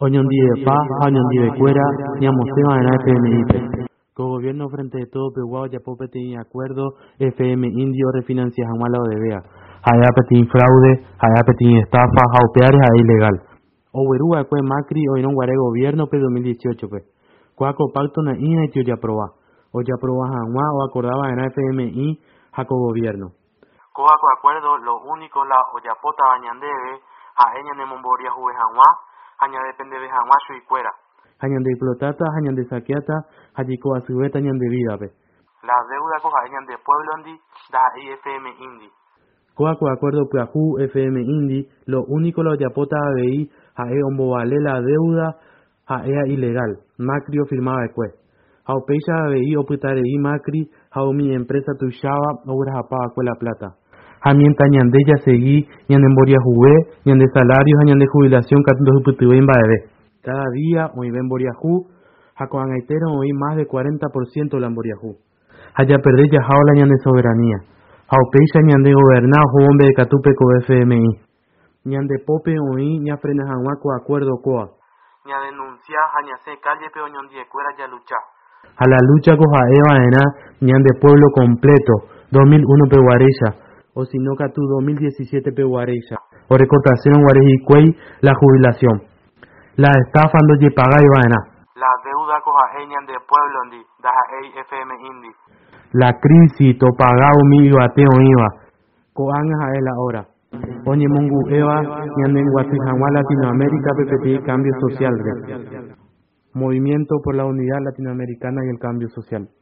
Oñondí paz, oñondí cuera, ñamosema en la FMI. Co-gobierno frente de todo Peguao, Yapope tiene acuerdo, FM Indio refinancia Jamala o Debea. Hayapete tiene fraude, Hayapete tiene estafa, jaupeares a ilegal. Owerúa fue Macri, hoy no guaré gobierno, pe 2018 pe. Cuaco pacto na ina y tío ya aprobá. O ya aprobá Jamá o acordaba en la FMI, jaco gobierno. Coaco acuerdo, lo único la Oyapota bañandebe, a ella ne momboria juve Jamá, haña depende de Jamá y cuera. Hañan de plotata, hañan de saqueata, hañico a su beta, hañan de vida pe. La deuda coja hañan de pueblo andi, da IFM Indi. Coaco acuerdo Plajú FM Indi, lo único la Oyapota ABI, a vale la deuda, a ea ilegal. Macri o firmaba de cue. Hau pecha ABI o putarei Macri, hau mi empresa tuchaba, obras apaga cue la plata. Jamienta ñande ya seguí, ñande emboria jugué, ñande salarios, ñande jubilación, catundo suputube en baebe. Cada día, hoy ven boriajú, jacoan aitero hoy más de 40% la boriajú. Haya perder ya jaula ñande soberanía. Hau pecha ñande gobernado, hombre de catupeco FMI. Ñande pope hoy, ña frenas anhuaco acuerdo coa. Ña denuncia, ña se calle peo ñondie cuera ya lucha. A la lucha coja eva ena, ñande pueblo completo, 2001 peguareya. O si no catu 2017 peguareya. O recortación guarejicuey, la jubilación. La estafa no ye paga y vaina. La deuda coja eñan de pueblo andi, da FM Indi. La crisis to pagao mi bateo iba. Coanga a él ahora. Oñe mongu eva, ñanden guatijanwa Latinoamérica PPT cambio social. Movimiento por la unidad latinoamericana y el cambio social.